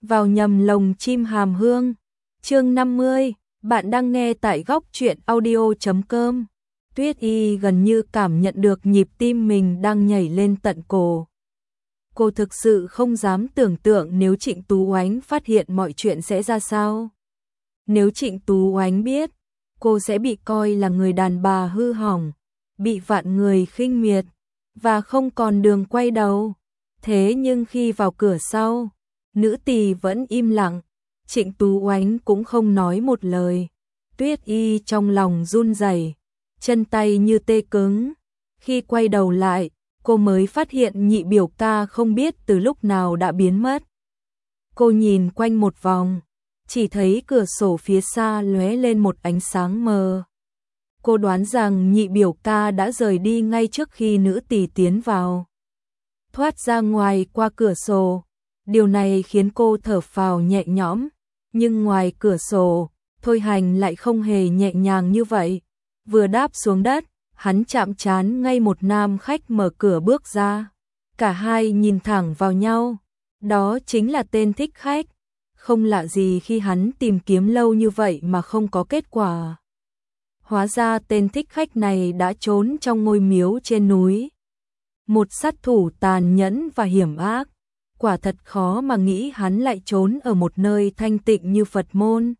vào nhầm lồng chim hàm hương. Chương 50, bạn đang nghe tại góc truyện audio.com. Tuyết Y gần như cảm nhận được nhịp tim mình đang nhảy lên tận cổ. Cô thực sự không dám tưởng tượng nếu Trịnh Tú Oánh phát hiện mọi chuyện sẽ ra sao. Nếu Trịnh Tú Oánh biết, cô sẽ bị coi là người đàn bà hư hỏng, bị vạn người khinh miệt, và không còn đường quay đầu. Thế nhưng khi vào cửa sau, nữ tỳ vẫn im lặng, Trịnh Tú Oánh cũng không nói một lời. Tuyết Y trong lòng run rẩy, chân tay như tê cứng. Khi quay đầu lại, cô mới phát hiện nhị biểu ca không biết từ lúc nào đã biến mất. Cô nhìn quanh một vòng, chỉ thấy cửa sổ phía xa lóe lên một ánh sáng mờ. Cô đoán rằng nhị biểu ca đã rời đi ngay trước khi nữ tỳ tiến vào. Thoát ra ngoài qua cửa sổ, điều này khiến cô thở phào nhẹ nhõm, nhưng ngoài cửa sổ, Thôi Hành lại không hề nhẹ nhàng như vậy. Vừa đáp xuống đất, hắn chạm trán ngay một nam khách mở cửa bước ra. Cả hai nhìn thẳng vào nhau, đó chính là tên thích khách. Không lạ gì khi hắn tìm kiếm lâu như vậy mà không có kết quả. Hóa ra tên thích khách này đã trốn trong ngôi miếu trên núi. Một sát thủ tàn nhẫn và hiểm ác, quả thật khó mà nghĩ hắn lại trốn ở một nơi thanh tịnh như Phật môn.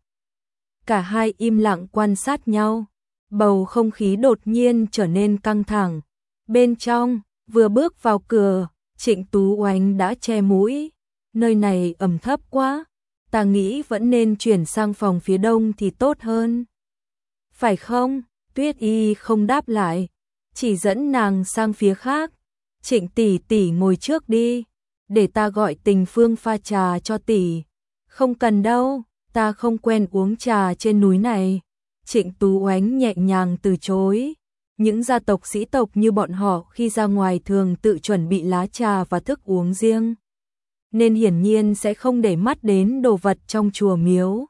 Cả hai im lặng quan sát nhau, bầu không khí đột nhiên trở nên căng thẳng. Bên trong, vừa bước vào cửa, Trịnh Tú Oánh đã che mũi. Nơi này ẩm thấp quá, ta nghĩ vẫn nên chuyển sang phòng phía đông thì tốt hơn. Phải không? Tuyết Y không đáp lại, chỉ dẫn nàng sang phía khác. Trịnh tỷ tỷ ngồi trước đi, để ta gọi Tình Phương pha trà cho tỷ. Không cần đâu, ta không quen uống trà trên núi này. Trịnh Tú Oánh nhẹ nhàng từ chối. Những gia tộc sĩ tộc như bọn họ khi ra ngoài thường tự chuẩn bị lá trà và thức uống riêng, nên hiển nhiên sẽ không để mắt đến đồ vật trong chùa miếu.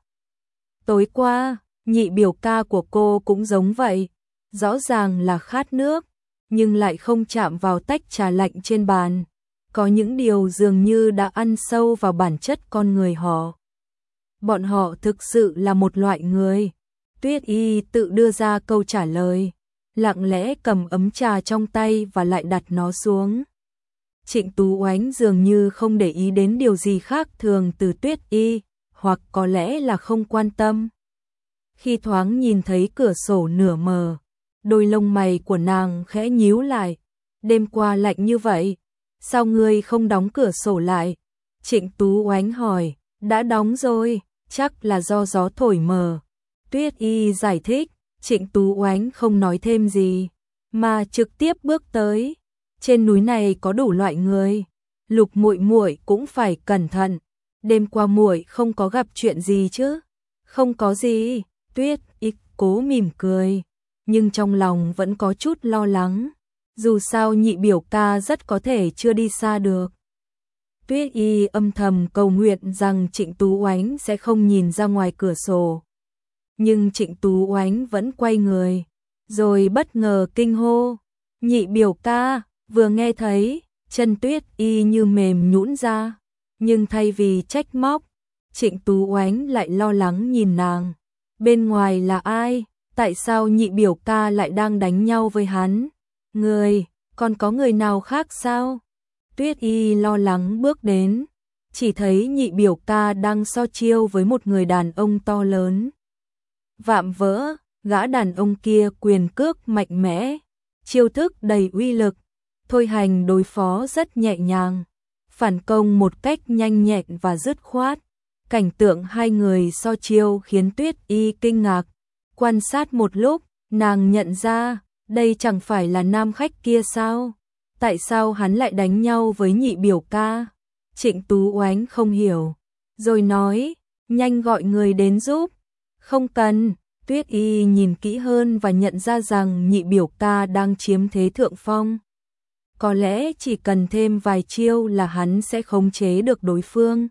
Tối qua, nhị biểu ca của cô cũng giống vậy, rõ ràng là khát nước, nhưng lại không chạm vào tách trà lạnh trên bàn. Có những điều dường như đã ăn sâu vào bản chất con người họ. Bọn họ thực sự là một loại người. Tuyết Y tự đưa ra câu trả lời, lặng lẽ cầm ấm trà trong tay và lại đặt nó xuống. Trịnh Tú Oánh dường như không để ý đến điều gì khác thường từ Tuyết Y, hoặc có lẽ là không quan tâm. Khi thoáng nhìn thấy cửa sổ nửa mờ, đôi lông mày của nàng khẽ nhíu lại. Đêm qua lạnh như vậy, sao ngươi không đóng cửa sổ lại? Trịnh Tú Oánh hỏi. Đã đóng rồi, chắc là do gió thổi mờ. Tuyết Y giải thích. Trịnh Tú Oánh không nói thêm gì, mà trực tiếp bước tới. Trên núi này có đủ loại người, Lục muội muội cũng phải cẩn thận. Đêm qua muội không có gặp chuyện gì chứ? Không có gì. Tuyết Y cố mỉm cười, nhưng trong lòng vẫn có chút lo lắng. Dù sao nhị biểu ca rất có thể chưa đi xa được. Tuyết Y âm thầm cầu nguyện rằng Trịnh Tú Oánh sẽ không nhìn ra ngoài cửa sổ. Nhưng Trịnh Tú Oánh vẫn quay người, rồi bất ngờ kinh hô. Nhị biểu ca! Vừa nghe thấy, chân Tuyết Y như mềm nhũn ra. Nhưng thay vì trách móc, Trịnh Tú Oánh lại lo lắng nhìn nàng. Bên ngoài là ai? Tại sao nhị biểu ca lại đang đánh nhau với hắn? Người, còn có người nào khác sao? Tuyết Y lo lắng bước đến, chỉ thấy nhị biểu ca đang so chiêu với một người đàn ông to lớn. Vạm vỡ, gã đàn ông kia quyền cước mạnh mẽ, chiêu thức đầy uy lực. Thôi Hành đối phó rất nhẹ nhàng, phản công một cách nhanh nhẹn và dứt khoát. Cảnh tượng hai người so chiêu khiến Tuyết Y kinh ngạc. Quan sát một lúc, nàng nhận ra, đây chẳng phải là nam khách kia sao? Tại sao hắn lại đánh nhau với nhị biểu ca? Trịnh Tú Oánh không hiểu, rồi nói, nhanh gọi người đến giúp. Không cần. Tuyết Y nhìn kỹ hơn và nhận ra rằng nhị biểu ca đang chiếm thế thượng phong. Có lẽ chỉ cần thêm vài chiêu là hắn sẽ khống chế được đối phương.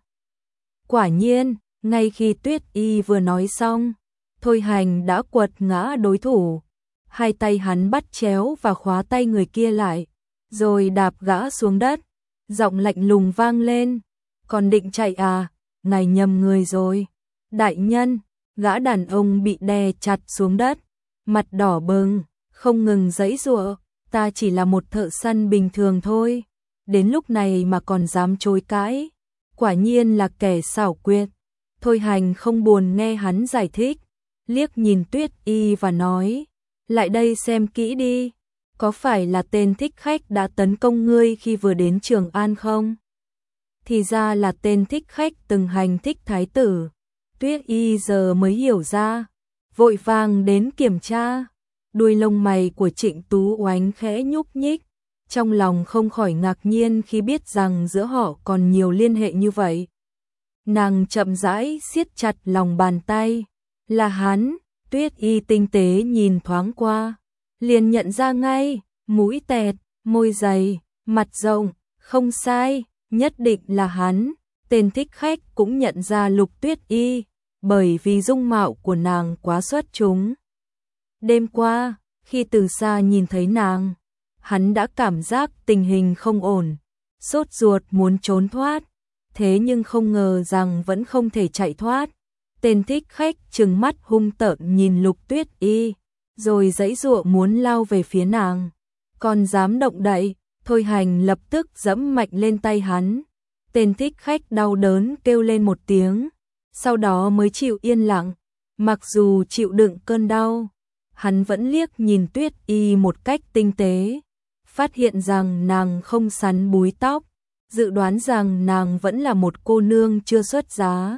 Quả nhiên, ngay khi Tuyết Y vừa nói xong, Thôi Hành đã quật ngã đối thủ. Hai tay hắn bắt chéo và khóa tay người kia lại, rồi đạp gã xuống đất. Giọng lạnh lùng vang lên. Còn định chạy à? ngài nhầm người rồi. Đại nhân, gã đàn ông bị đè chặt xuống đất, mặt đỏ bừng, không ngừng giãy giụa, ta chỉ là một thợ săn bình thường thôi, đến lúc này mà còn dám chối cãi, quả nhiên là kẻ xảo quyệt. Thôi Hành không buồn nghe hắn giải thích, liếc nhìn Tuyết Y và nói, lại đây xem kỹ đi, có phải là tên thích khách đã tấn công ngươi khi vừa đến Trường An không? Thì ra là tên thích khách từng hành thích thái tử. Tuyết Y giờ mới hiểu ra, vội vàng đến kiểm tra. Đuôi lông mày của Trịnh Tú Oánh khẽ nhúc nhích, trong lòng không khỏi ngạc nhiên khi biết rằng giữa họ còn nhiều liên hệ như vậy. Nàng chậm rãi siết chặt lòng bàn tay, là hắn. Tuyết Y tinh tế nhìn thoáng qua, liền nhận ra ngay, mũi tẹt, môi dày, mặt rộng, không sai, nhất định là hắn. Tên thích khách cũng nhận ra Lục Tuyết Y, bởi vì dung mạo của nàng quá xuất chúng. Đêm qua, khi từ xa nhìn thấy nàng, hắn đã cảm giác tình hình không ổn, sốt ruột muốn trốn thoát, thế nhưng không ngờ rằng vẫn không thể chạy thoát. Tên thích khách trừng mắt hung tợn nhìn Lục Tuyết Y, rồi giãy giụa muốn lao về phía nàng. Còn dám động đậy, Thôi Hành lập tức giẫm mạnh lên tay hắn. Tên thích khách đau đớn kêu lên một tiếng, sau đó mới chịu yên lặng. Mặc dù chịu đựng cơn đau, hắn vẫn liếc nhìn Tuyết Y một cách tinh tế, phát hiện rằng nàng không sắn búi tóc, dự đoán rằng nàng vẫn là một cô nương chưa xuất giá.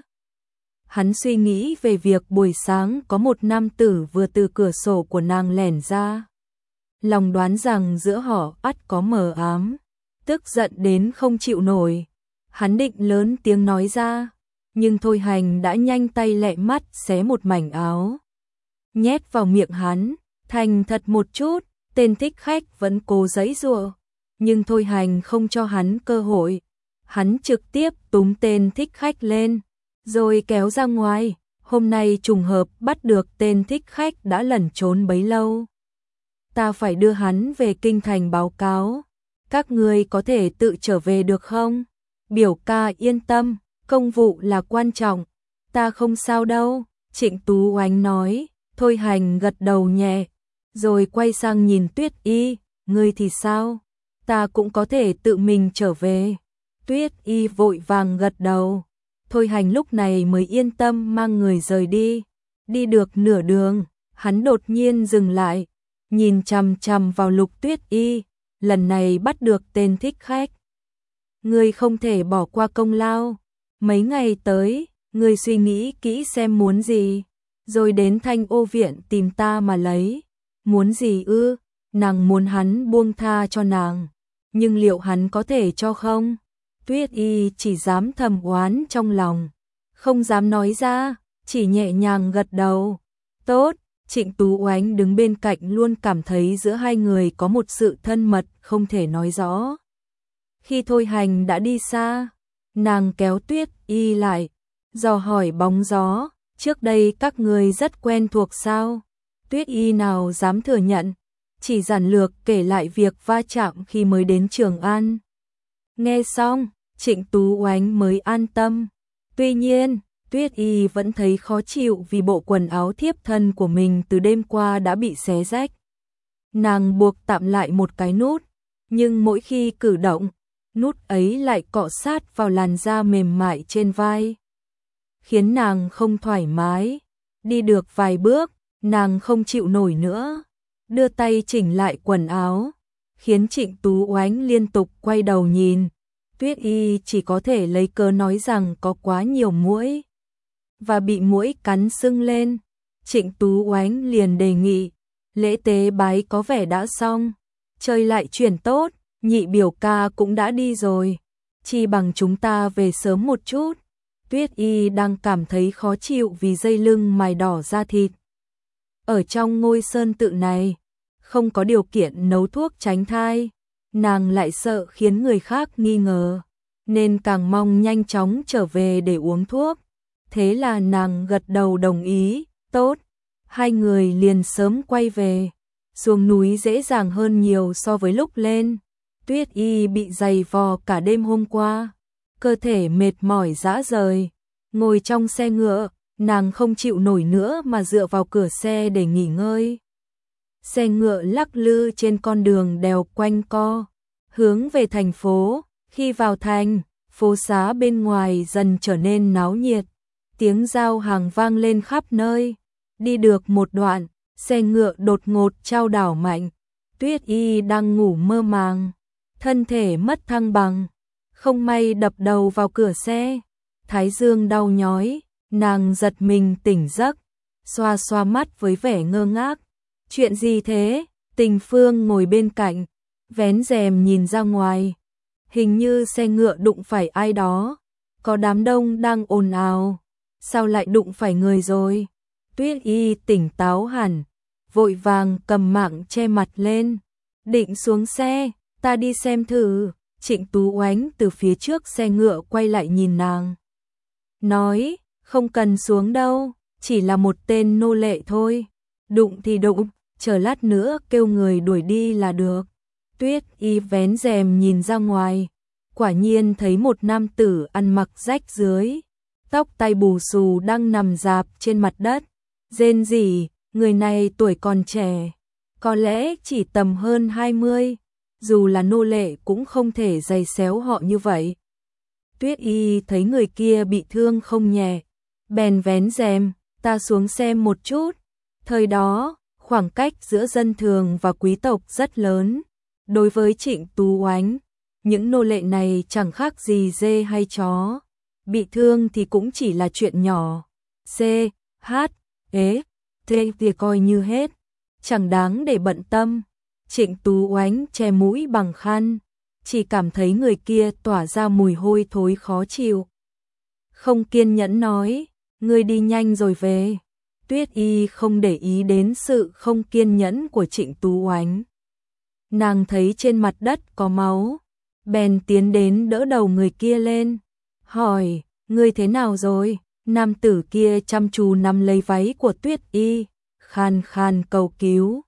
Hắn suy nghĩ về việc buổi sáng có một nam tử vừa từ cửa sổ của nàng lẻn ra. Lòng đoán rằng giữa họ ắt có mờ ám, tức giận đến không chịu nổi. Hắn định lớn tiếng nói ra, nhưng Thôi Hành đã nhanh tay lẹ mắt xé một mảnh áo, nhét vào miệng hắn. Thành thật một chút, tên thích khách vẫn cố giãy giụa, nhưng Thôi Hành không cho hắn cơ hội. Hắn trực tiếp túm tên thích khách lên, rồi kéo ra ngoài. Hôm nay trùng hợp bắt được tên thích khách đã lẩn trốn bấy lâu. Ta phải đưa hắn về kinh thành báo cáo. Các ngươi có thể tự trở về được không? Biểu ca yên tâm, công vụ là quan trọng. Ta không sao đâu, Trịnh Tú Oánh nói. Thôi Hành gật đầu nhẹ, rồi quay sang nhìn Tuyết Y, ngươi thì sao? Ta cũng có thể tự mình trở về. Tuyết Y vội vàng gật đầu. Thôi Hành lúc này mới yên tâm mang người rời đi. Đi được nửa đường, hắn đột nhiên dừng lại, nhìn chằm chằm vào Lục Tuyết Y, lần này bắt được tên thích khách. Ngươi không thể bỏ qua công lao, mấy ngày tới, ngươi suy nghĩ kỹ xem muốn gì, rồi đến Thanh Ô viện tìm ta mà lấy. Muốn gì ư? Nàng muốn hắn buông tha cho nàng, nhưng liệu hắn có thể cho không? Tuyết Y chỉ dám thầm oán trong lòng, không dám nói ra, chỉ nhẹ nhàng gật đầu. Tốt. Trịnh Tú Oánh đứng bên cạnh luôn cảm thấy giữa hai người có một sự thân mật không thể nói rõ. Khi Thôi Hành đã đi xa, nàng kéo Tuyết Y lại, dò hỏi bóng gió, trước đây các người rất quen thuộc sao? Tuyết Y nào dám thừa nhận, chỉ giản lược kể lại việc va chạm khi mới đến Trường An. Nghe xong, Trịnh Tú Oánh mới an tâm. Tuy nhiên, Tuyết Y vẫn thấy khó chịu vì bộ quần áo thiếp thân của mình từ đêm qua đã bị xé rách. Nàng buộc tạm lại một cái nút, nhưng mỗi khi cử động, nút ấy lại cọ sát vào làn da mềm mại trên vai, khiến nàng không thoải mái. Đi được vài bước, nàng không chịu nổi nữa, đưa tay chỉnh lại quần áo, khiến Trịnh Tú Oánh liên tục quay đầu nhìn. Tuyết Y chỉ có thể lấy cớ nói rằng có quá nhiều muỗi và bị muỗi cắn sưng lên. Trịnh Tú Oánh liền đề nghị, lễ tế bái có vẻ đã xong, trời lại chuyển tốt, nhị biểu ca cũng đã đi rồi, chi bằng chúng ta về sớm một chút. Tuyết Y đang cảm thấy khó chịu vì dây lưng mài đỏ da thịt. Ở trong ngôi sơn tự này, không có điều kiện nấu thuốc tránh thai, nàng lại sợ khiến người khác nghi ngờ, nên càng mong nhanh chóng trở về để uống thuốc. Thế là nàng gật đầu đồng ý, tốt. Hai người liền sớm quay về. Xuống núi dễ dàng hơn nhiều so với lúc lên. Tuyết Y bị giày vò cả đêm hôm qua, cơ thể mệt mỏi rã rời, Ngồi trong xe ngựa, nàng không chịu nổi nữa mà dựa vào cửa xe để nghỉ ngơi. Xe ngựa lắc lư trên con đường đèo quanh co, hướng về thành phố. Khi vào thành, phố xá bên ngoài dần trở nên náo nhiệt, tiếng giao hàng vang lên khắp nơi. Đi được một đoạn, xe ngựa đột ngột chao đảo mạnh. Tuyết Y đang ngủ mơ màng, thân thể mất thăng bằng, không may đập đầu vào cửa xe. Thái dương đau nhói, nàng giật mình tỉnh giấc, xoa xoa mắt với vẻ ngơ ngác. Chuyện gì thế? Tình Phương ngồi bên cạnh, vén rèm nhìn ra ngoài. Hình như xe ngựa đụng phải ai đó, có đám đông đang ồn ào. Sao lại đụng phải người rồi? Tuyết Y tỉnh táo hẳn, vội vàng cầm mạng che mặt lên, định xuống xe. Ta đi xem thử. Trịnh Tú Oánh từ phía trước xe ngựa quay lại nhìn nàng, nói, không cần xuống đâu, chỉ là một tên nô lệ thôi. Đụng thì đụng, chờ lát nữa kêu người đuổi đi là được. Tuyết Y vén rèm nhìn ra ngoài, quả nhiên thấy một nam tử ăn mặc rách rưới, tóc tai bù xù đang nằm rạp trên mặt đất, rên rỉ. Người này tuổi còn trẻ, có lẽ chỉ tầm hơn 20, dù là nô lệ cũng không thể giày xéo họ như vậy. Tuyết Y thấy người kia bị thương không nhẹ, bèn vén rèm, ta xuống xem một chút. Thời đó, khoảng cách giữa dân thường và quý tộc rất lớn. Đối với Trịnh Tú Oánh, những nô lệ này chẳng khác gì dê hay chó. Bị thương thì cũng chỉ là chuyện nhỏ. C, H, E, T thì coi như hết, chẳng đáng để bận tâm. Trịnh Tú Oánh che mũi bằng khăn, chỉ cảm thấy người kia tỏa ra mùi hôi thối khó chịu. Không kiên nhẫn nói, ngươi đi nhanh rồi về. Tuyết Y không để ý đến sự không kiên nhẫn của Trịnh Tú Oánh. Nàng thấy trên mặt đất có máu, bèn tiến đến đỡ đầu người kia lên, hỏi, ngươi thế nào rồi? Nam tử kia chăm chú nắm lấy váy của Tuyết Y, khan khan cầu cứu.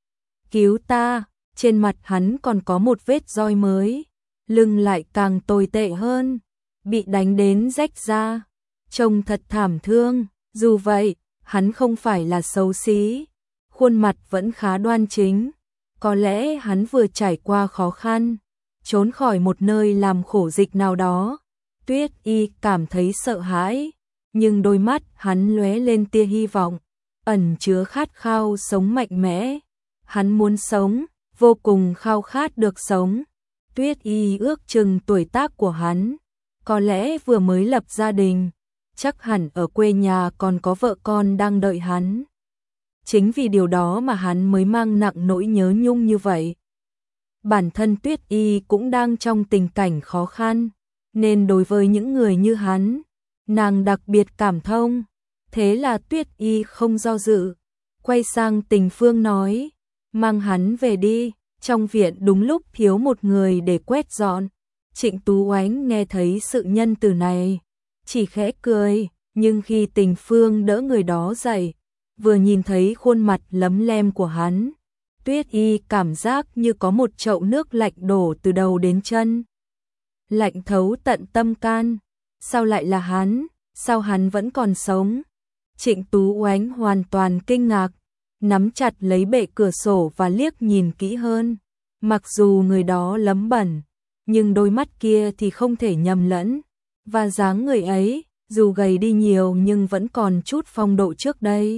Cứu ta. Trên mặt hắn còn có một vết roi mới, lưng lại càng tồi tệ hơn, bị đánh đến rách ra, trông thật thảm thương. Dù vậy, hắn không phải là xấu xí, khuôn mặt vẫn khá đoan chính. Có lẽ hắn vừa trải qua khó khăn, trốn khỏi một nơi làm khổ dịch nào đó. Tuyết Y cảm thấy sợ hãi, nhưng đôi mắt hắn lóe lên tia hy vọng, ẩn chứa khát khao sống mạnh mẽ. Hắn muốn sống, vô cùng khao khát được sống. Tuyết Y ước chừng tuổi tác của hắn, có lẽ vừa mới lập gia đình, chắc hẳn ở quê nhà còn có vợ con đang đợi hắn. Chính vì điều đó mà hắn mới mang nặng nỗi nhớ nhung như vậy. Bản thân Tuyết Y cũng đang trong tình cảnh khó khăn, nên đối với những người như hắn, nàng đặc biệt cảm thông. Thế là Tuyết Y không do dự, quay sang Tình Phương nói, mang hắn về đi, trong viện đúng lúc thiếu một người để quét dọn. Trịnh Tú Oánh nghe thấy sự nhân từ này, chỉ khẽ cười, nhưng khi Tình Phương đỡ người đó dậy, vừa nhìn thấy khuôn mặt lấm lem của hắn, Tuyết Y cảm giác như có một chậu nước lạnh đổ từ đầu đến chân, lạnh thấu tận tâm can. Sao lại là hắn? Sao hắn vẫn còn sống? Trịnh Tú Oánh hoàn toàn kinh ngạc, nắm chặt lấy bệ cửa sổ và liếc nhìn kỹ hơn. Mặc dù người đó lấm bẩn, nhưng đôi mắt kia thì không thể nhầm lẫn, và dáng người ấy, dù gầy đi nhiều nhưng vẫn còn chút phong độ trước đây.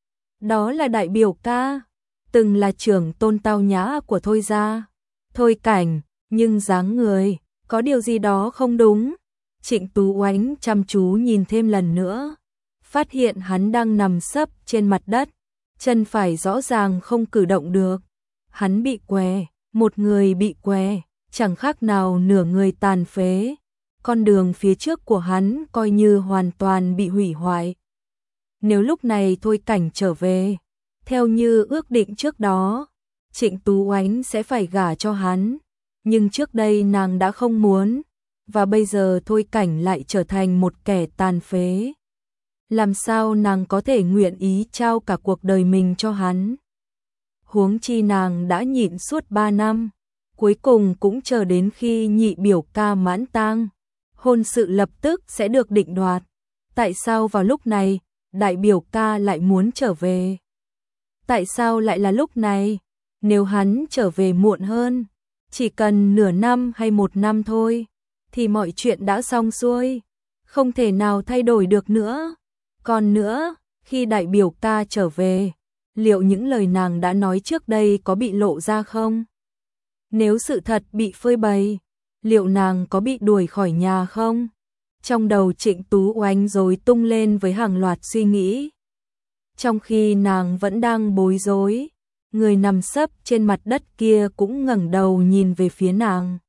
Đó là đại biểu ca, từng là trưởng tôn tao nhã của Thôi gia, Thôi Cảnh, nhưng dáng người, có điều gì đó không đúng. Trịnh Tú Oánh chăm chú nhìn thêm lần nữa, phát hiện hắn đang nằm sấp trên mặt đất, chân phải rõ ràng không cử động được. Hắn bị què, một người bị què, chẳng khác nào nửa người tàn phế. Con đường phía trước của hắn coi như hoàn toàn bị hủy hoại. Nếu lúc này Thôi Cảnh trở về, theo như ước định trước đó, Trịnh Tú Oánh sẽ phải gả cho hắn, nhưng trước đây nàng đã không muốn, và bây giờ Thôi Cảnh lại trở thành một kẻ tàn phế. Làm sao nàng có thể nguyện ý trao cả cuộc đời mình cho hắn? Huống chi nàng đã nhịn suốt 3 năm, cuối cùng cũng chờ đến khi nhị biểu ca mãn tang, hôn sự lập tức sẽ được định đoạt. Tại sao vào lúc này, đại biểu ca lại muốn trở về? Tại sao lại là lúc này? Nếu hắn trở về muộn hơn, chỉ cần nửa năm hay 1 năm thôi, thì mọi chuyện đã xong xuôi, không thể nào thay đổi được nữa. Còn nữa, khi đại biểu ca trở về, liệu những lời nàng đã nói trước đây có bị lộ ra không? Nếu sự thật bị phơi bày, liệu nàng có bị đuổi khỏi nhà không? Trong đầu Trịnh Tú Oánh rối tung lên với hàng loạt suy nghĩ. Trong khi nàng vẫn đang bối rối, người nằm sấp trên mặt đất kia cũng ngẩng đầu nhìn về phía nàng.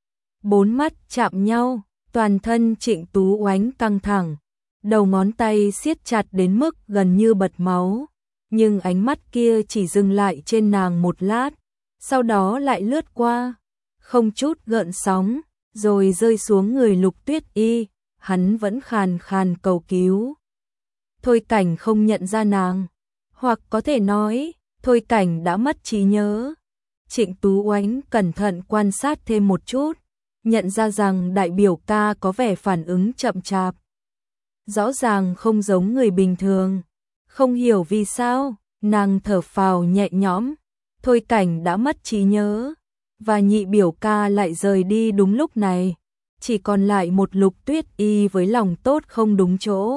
4 mắt chạm nhau, toàn thân Trịnh Tú Oánh căng thẳng, đầu ngón tay siết chặt đến mức gần như bật máu, nhưng ánh mắt kia chỉ dừng lại trên nàng một lát, sau đó lại lướt qua, không chút gợn sóng, rồi rơi xuống người Lục Tuyết Y, hắn vẫn khàn khàn cầu cứu. Thôi Cảnh không nhận ra nàng, hoặc có thể nói, Thôi Cảnh đã mất trí nhớ. Trịnh Tú Oánh cẩn thận quan sát thêm một chút, nhận ra rằng đại biểu ca có vẻ phản ứng chậm chạp. Rõ ràng không giống người bình thường. Không hiểu vì sao, nàng thở phào nhẹ nhõm. Thôi Cảnh đã mất trí nhớ, và nhị biểu ca lại rời đi đúng lúc này. Chỉ còn lại một Lục Tuyết Y với lòng tốt không đúng chỗ.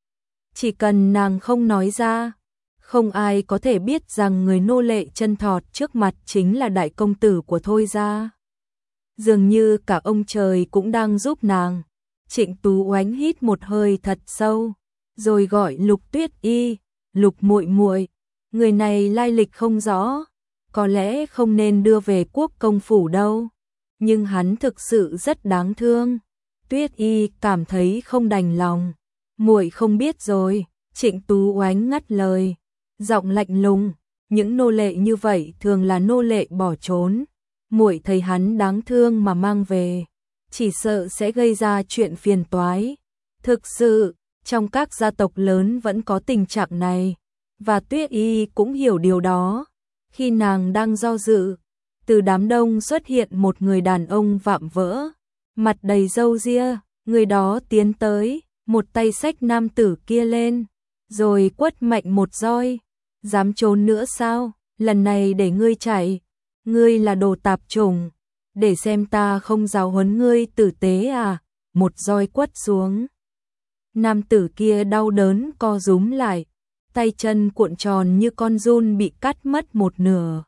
Chỉ cần nàng không nói ra, không ai có thể biết rằng người nô lệ chân thọt trước mặt chính là đại công tử của Thôi gia. Dường như cả ông trời cũng đang giúp nàng. Trịnh Tú Oánh hít một hơi thật sâu, rồi gọi Lục Tuyết Y, Lục muội muội, người này lai lịch không rõ, có lẽ không nên đưa về Quốc công phủ đâu, nhưng hắn thực sự rất đáng thương. Tuyết Y cảm thấy không đành lòng. Muội không biết rồi, Trịnh Tú Oánh ngắt lời, giọng lạnh lùng, những nô lệ như vậy thường là nô lệ bỏ trốn. Muội thấy hắn đáng thương mà mang về, chỉ sợ sẽ gây ra chuyện phiền toái. Thực sự, trong các gia tộc lớn vẫn có tình trạng này, và Tuyết Y cũng hiểu điều đó. Khi nàng đang do dự, từ đám đông xuất hiện một người đàn ông vạm vỡ, mặt đầy râu ria, người đó tiến tới, một tay xách nam tử kia lên, rồi quất mạnh một roi. Dám trốn nữa sao? Lần này để ngươi chạy, ngươi là đồ tạp chủng, để xem ta không giáo huấn ngươi tử tế à? Một roi quất xuống. Nam tử kia đau đớn co rúm lại, tay chân cuộn tròn như con giun bị cắt mất một nửa.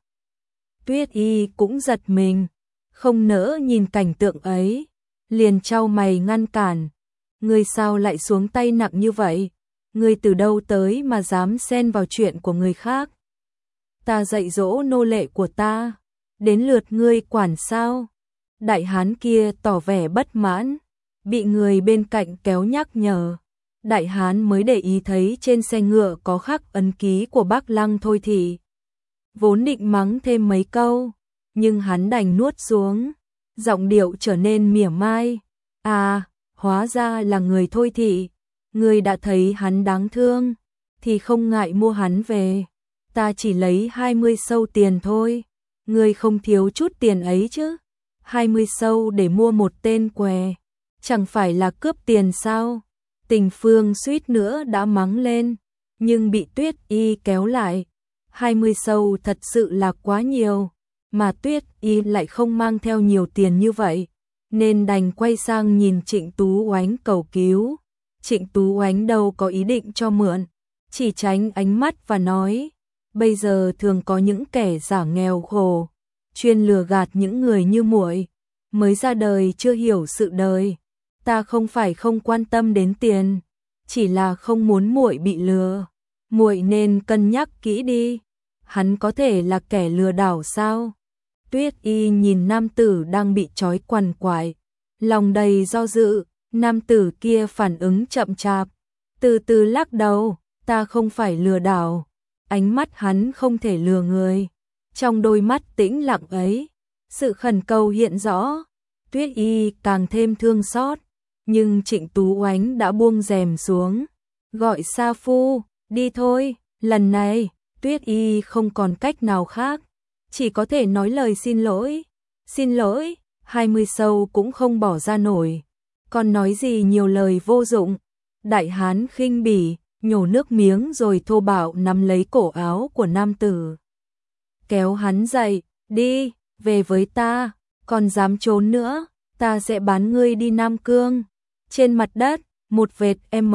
Tuyết Y cũng giật mình, không nỡ nhìn cảnh tượng ấy, liền chau mày ngăn cản. Ngươi sao lại xuống tay nặng như vậy? Ngươi từ đâu tới mà dám xen vào chuyện của người khác? Ta dạy dỗ nô lệ của ta, đến lượt ngươi quản sao? Đại hán kia tỏ vẻ bất mãn, bị người bên cạnh kéo nhắc nhở. Đại hán mới để ý thấy trên xe ngựa có khắc ấn ký của Bác Lăng Thôi Thị. Vốn định mắng thêm mấy câu, nhưng hắn đành nuốt xuống, giọng điệu trở nên mỉa mai. À, hóa ra là người Thôi Thị. Ngươi đã thấy hắn đáng thương, thì không ngại mua hắn về. Ta chỉ lấy 20 sâu tiền thôi. Ngươi không thiếu chút tiền ấy chứ? 20 sâu để mua một tên què, chẳng phải là cướp tiền sao? Tình Phương suýt nữa đã mắng lên, nhưng bị Tuyết Y kéo lại. 20 sâu thật sự là quá nhiều, mà Tuyết Y lại không mang theo nhiều tiền như vậy, nên đành quay sang nhìn Trịnh Tú Oánh cầu cứu. Trịnh Tú Oánh đâu có ý định cho mượn, chỉ tránh ánh mắt và nói, bây giờ thường có những kẻ giả nghèo khổ, chuyên lừa gạt những người như muội, mới ra đời chưa hiểu sự đời. Ta không phải không quan tâm đến tiền, chỉ là không muốn muội bị lừa. Muội nên cân nhắc kỹ đi, hắn có thể là kẻ lừa đảo sao? Tuyết Y nhìn nam tử đang bị trói quằn quại, lòng đầy do dự. Nam tử kia phản ứng chậm chạp, từ từ lắc đầu, ta không phải lừa đảo. Ánh mắt hắn không thể lừa người. Trong đôi mắt tĩnh lặng ấy, sự khẩn cầu hiện rõ. Tuyết Y càng thêm thương xót, nhưng Trịnh Tú Oánh đã buông rèm xuống, gọi Sa Phu, đi thôi. Lần này, Tuyết Y không còn cách nào khác, chỉ có thể nói lời xin lỗi. Xin lỗi, 20 sâu cũng không bỏ ra nổi. Còn nói gì nhiều lời vô dụng. Đại hán khinh bỉ, nhổ nước miếng rồi thô bạo nắm lấy cổ áo của nam tử. Kéo hắn dậy, đi, về với ta, còn dám trốn nữa, ta sẽ bán ngươi đi Nam Cương. Trên mặt đất, một vệt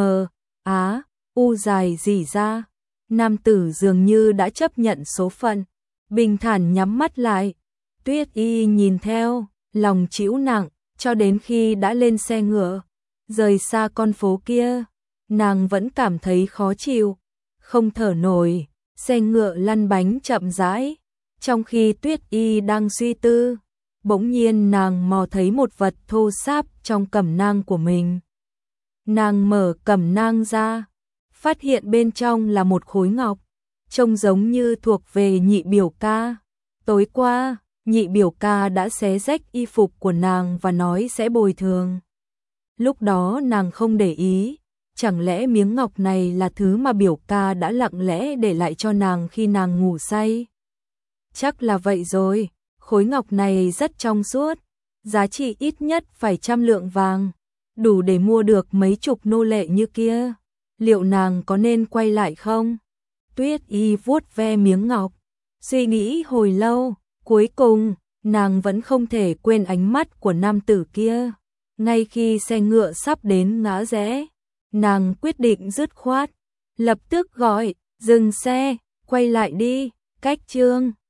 U dài rỉ ra. Nam tử dường như đã chấp nhận số phận, bình thản nhắm mắt lại. Tuyết Y nhìn theo, lòng trĩu nặng, cho đến khi đã lên xe ngựa, rời xa con phố kia, nàng vẫn cảm thấy khó chịu, không thở nổi. Xe ngựa lăn bánh chậm rãi, trong khi Tuyết Y đang suy tư, bỗng nhiên nàng mò thấy một vật thô ráp trong cẩm nang của mình. Nàng mở cẩm nang ra, phát hiện bên trong là một khối ngọc, trông giống như thuộc về Nhị biểu ca. Tối qua, Nhị biểu ca đã xé rách y phục của nàng và nói sẽ bồi thường. Lúc đó nàng không để ý, chẳng lẽ miếng ngọc này là thứ mà biểu ca đã lặng lẽ để lại cho nàng khi nàng ngủ say? Chắc là vậy rồi, khối ngọc này rất trong suốt, giá trị ít nhất phải 100 lượng vàng, đủ để mua được mấy chục nô lệ như kia. Liệu nàng có nên quay lại không? Tuyết Y vuốt ve miếng ngọc, suy nghĩ hồi lâu, cuối cùng, nàng vẫn không thể quên ánh mắt của nam tử kia. Ngay khi xe ngựa sắp đến ngã rẽ, nàng quyết định dứt khoát, lập tức gọi, dừng xe, quay lại đi, cách chương.